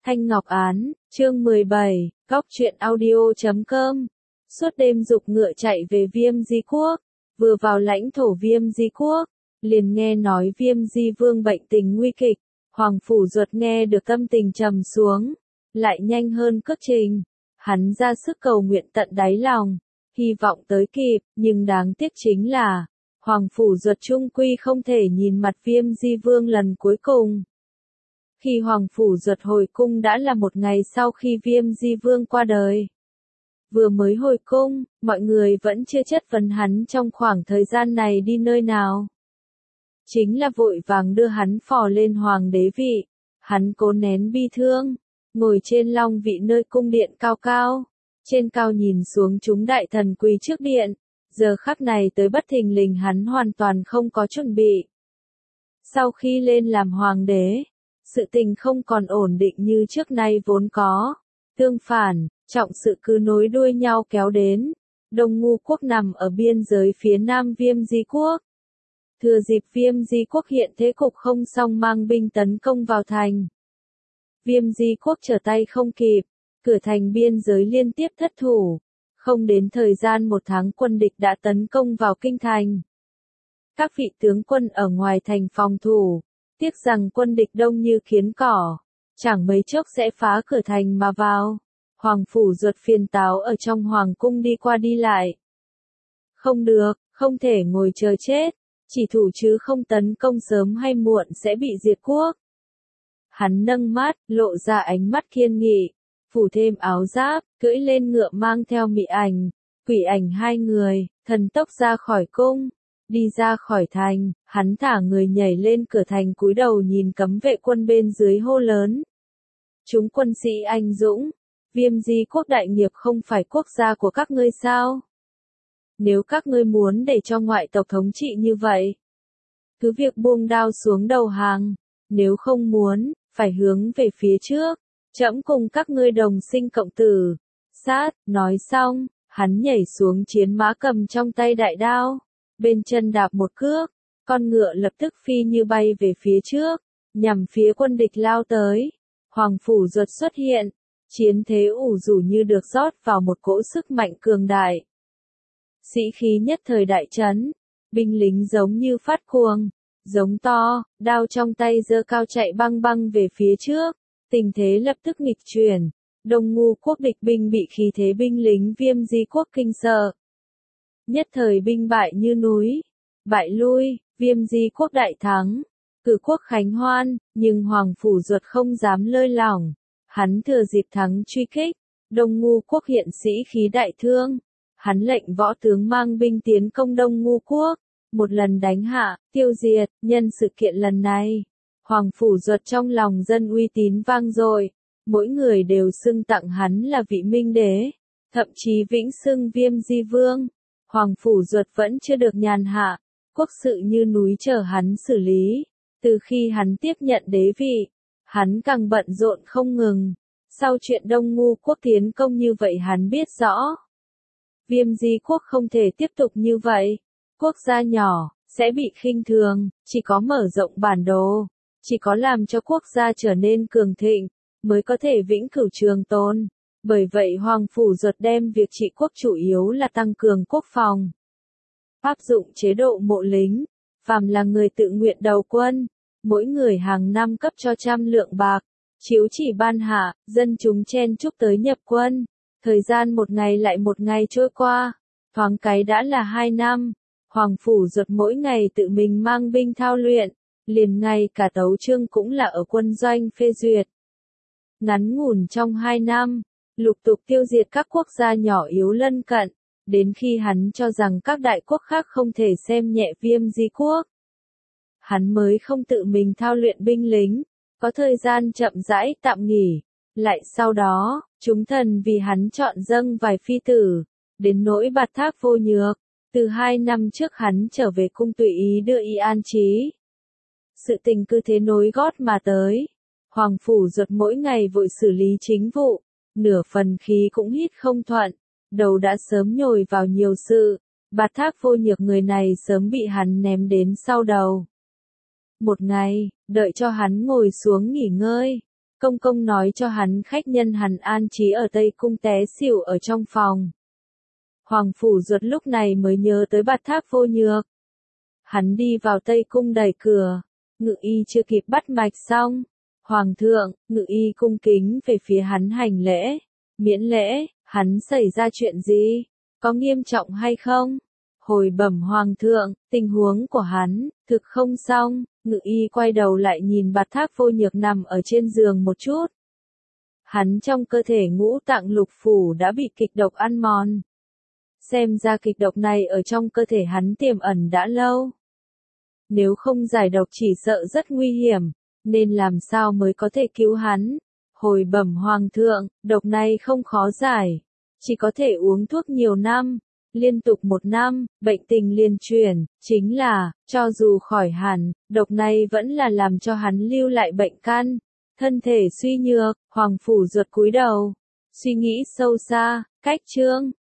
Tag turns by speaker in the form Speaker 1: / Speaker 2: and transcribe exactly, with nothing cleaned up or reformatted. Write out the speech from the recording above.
Speaker 1: Thanh Ngọc Án, chương mười bảy, Góc truyện audio chấm com. Suốt đêm giục ngựa chạy về Viêm Di Quốc, vừa vào lãnh thổ Viêm Di Quốc, liền nghe nói Viêm Di Vương bệnh tình nguy kịch, Hoàng Phủ Duật nghe được tâm tình trầm xuống, lại nhanh hơn cước trình, hắn ra sức cầu nguyện tận đáy lòng, hy vọng tới kịp, nhưng đáng tiếc chính là, Hoàng Phủ Duật chung quy không thể nhìn mặt Viêm Di Vương lần cuối cùng. Khi Hoàng Phủ Duật hồi cung đã là một ngày sau khi Viêm Di Vương qua đời. Vừa mới hồi cung, mọi người vẫn chưa chất vấn hắn trong khoảng thời gian này đi nơi nào. Chính là vội vàng đưa hắn phò lên hoàng đế vị, hắn cố nén bi thương, ngồi trên long vị nơi cung điện cao cao, trên cao nhìn xuống chúng đại thần quỳ trước điện, giờ khắc này tới bất thình lình hắn hoàn toàn không có chuẩn bị. Sau khi lên làm hoàng đế, sự tình không còn ổn định như trước nay vốn có. Tương phản, trọng sự cứ nối đuôi nhau kéo đến. Đông Ngu quốc nằm ở biên giới phía nam Viêm Di Quốc. Thừa dịp Viêm Di Quốc hiện thế cục không xong mang binh tấn công vào thành. Viêm Di Quốc trở tay không kịp, cửa thành biên giới liên tiếp thất thủ. Không đến thời gian một tháng quân địch đã tấn công vào kinh thành. Các vị tướng quân ở ngoài thành phòng thủ. Tiếc rằng quân địch đông như kiến cỏ, chẳng mấy chốc sẽ phá cửa thành mà vào. Hoàng Phủ Duật phiền táo ở trong hoàng cung đi qua đi lại. Không được, không thể ngồi chờ chết, chỉ thủ chứ không tấn công sớm hay muộn sẽ bị diệt quốc. Hắn nâng mắt, lộ ra ánh mắt kiên nghị, phủ thêm áo giáp, cưỡi lên ngựa mang theo Mị Ảnh, Quỷ Ảnh hai người, thần tốc ra khỏi cung. Đi ra khỏi thành, hắn thả người nhảy lên cửa thành cúi đầu nhìn cấm vệ quân bên dưới hô lớn. Chúng quân sĩ anh dũng, Viêm Di Quốc đại nghiệp không phải quốc gia của các ngươi sao? Nếu các ngươi muốn để cho ngoại tộc thống trị như vậy, cứ việc buông đao xuống đầu hàng, nếu không muốn, phải hướng về phía trước, trẫm cùng các ngươi đồng sinh cộng tử. Sát, nói xong, hắn nhảy xuống chiến mã cầm trong tay đại đao. Bên chân đạp một cước, con ngựa lập tức phi như bay về phía trước, nhằm phía quân địch lao tới. Hoàng Phủ Duật xuất hiện, chiến thế ủ rũ như được rót vào một cỗ sức mạnh cường đại. Sĩ khí nhất thời đại trấn, binh lính giống như phát cuồng, giống to, đao trong tay giơ cao chạy băng băng về phía trước, tình thế lập tức nghịch chuyển. Đông Ngu quốc địch binh bị khí thế binh lính Viêm Di Quốc kinh sợ. Nhất thời binh bại như núi, bại lui, Viêm Di Quốc đại thắng, cử quốc khánh hoan, nhưng Hoàng Phủ Duật không dám lơi lỏng, hắn thừa dịp thắng truy kích, Đông Ngu quốc hiện sĩ khí đại thương, hắn lệnh võ tướng mang binh tiến công Đông Ngu quốc, một lần đánh hạ, tiêu diệt. Nhân sự kiện lần này, Hoàng Phủ Duật trong lòng dân uy tín vang dội, mỗi người đều xưng tặng hắn là vị minh đế, thậm chí vĩnh xưng Viêm Di Vương. Hoàng Phủ Duật vẫn chưa được nhàn hạ, quốc sự như núi chờ hắn xử lý. Từ khi hắn tiếp nhận đế vị, hắn càng bận rộn không ngừng. Sau chuyện Đông Ngu quốc tiến công như vậy hắn biết rõ. Viêm Di Quốc không thể tiếp tục như vậy. Quốc gia nhỏ, sẽ bị khinh thường, chỉ có mở rộng bản đồ, chỉ có làm cho quốc gia trở nên cường thịnh, mới có thể vĩnh cửu trường tồn. Bởi vậy Hoàng Phủ Duật đem việc trị quốc chủ yếu là tăng cường quốc phòng. Áp dụng chế độ mộ lính, phàm là người tự nguyện đầu quân, mỗi người hàng năm cấp cho trăm lượng bạc, chiếu chỉ ban hạ, dân chúng chen chúc tới nhập quân. Thời gian một ngày lại một ngày trôi qua, thoáng cái đã là hai năm, Hoàng Phủ Duật mỗi ngày tự mình mang binh thao luyện, liền ngay cả tấu chương cũng là ở quân doanh phê duyệt. Ngắn ngủn trong hai năm, lục tục tiêu diệt các quốc gia nhỏ yếu lân cận, đến khi hắn cho rằng các đại quốc khác không thể xem nhẹ Viêm Di Quốc. Hắn mới không tự mình thao luyện binh lính, có thời gian chậm rãi tạm nghỉ, lại sau đó, chúng thần vì hắn chọn dâng vài phi tử, đến nỗi Bạt Thác Vô Nhược, từ hai năm trước hắn trở về cung tùy ý đưa y an trí. Sự tình cứ thế nối gót mà tới, Hoàng Phủ Duật mỗi ngày vội xử lý chính vụ. Nửa phần khí cũng hít không thuận, đầu đã sớm nhồi vào nhiều sự, Bạt Thác Vô Nhược người này sớm bị hắn ném đến sau đầu. Một ngày, đợi cho hắn ngồi xuống nghỉ ngơi, Công công nói cho hắn khách nhân hắn an trí ở Tây Cung té xỉu ở trong phòng. Hoàng Phủ Duật lúc này mới nhớ tới Bạt Tháp Vô Nhược. Hắn đi vào Tây Cung đẩy cửa, Ngự y chưa kịp bắt mạch xong. Hoàng thượng, Ngự y cung kính về phía hắn hành lễ. Miễn lễ, hắn xảy ra chuyện gì? Có nghiêm trọng hay không? Hồi bẩm Hoàng thượng, tình huống của hắn, thực không xong. Ngự y quay đầu lại nhìn Bạt Tháp Vô Nhược nằm ở trên giường một chút. Hắn trong cơ thể ngũ tạng lục phủ đã bị kịch độc ăn mòn. Xem ra kịch độc này ở trong cơ thể hắn tiềm ẩn đã lâu. Nếu không giải độc chỉ sợ rất nguy hiểm, nên làm sao mới có thể cứu hắn. Hồi bẩm Hoàng thượng, độc này không khó giải, chỉ có thể uống thuốc nhiều năm, liên tục một năm, bệnh tình liên truyền, chính là, cho dù khỏi hẳn, độc này vẫn là làm cho hắn lưu lại bệnh căn, thân thể suy nhược. Hoàng Phủ Duật cúi đầu, suy nghĩ sâu xa, cách chương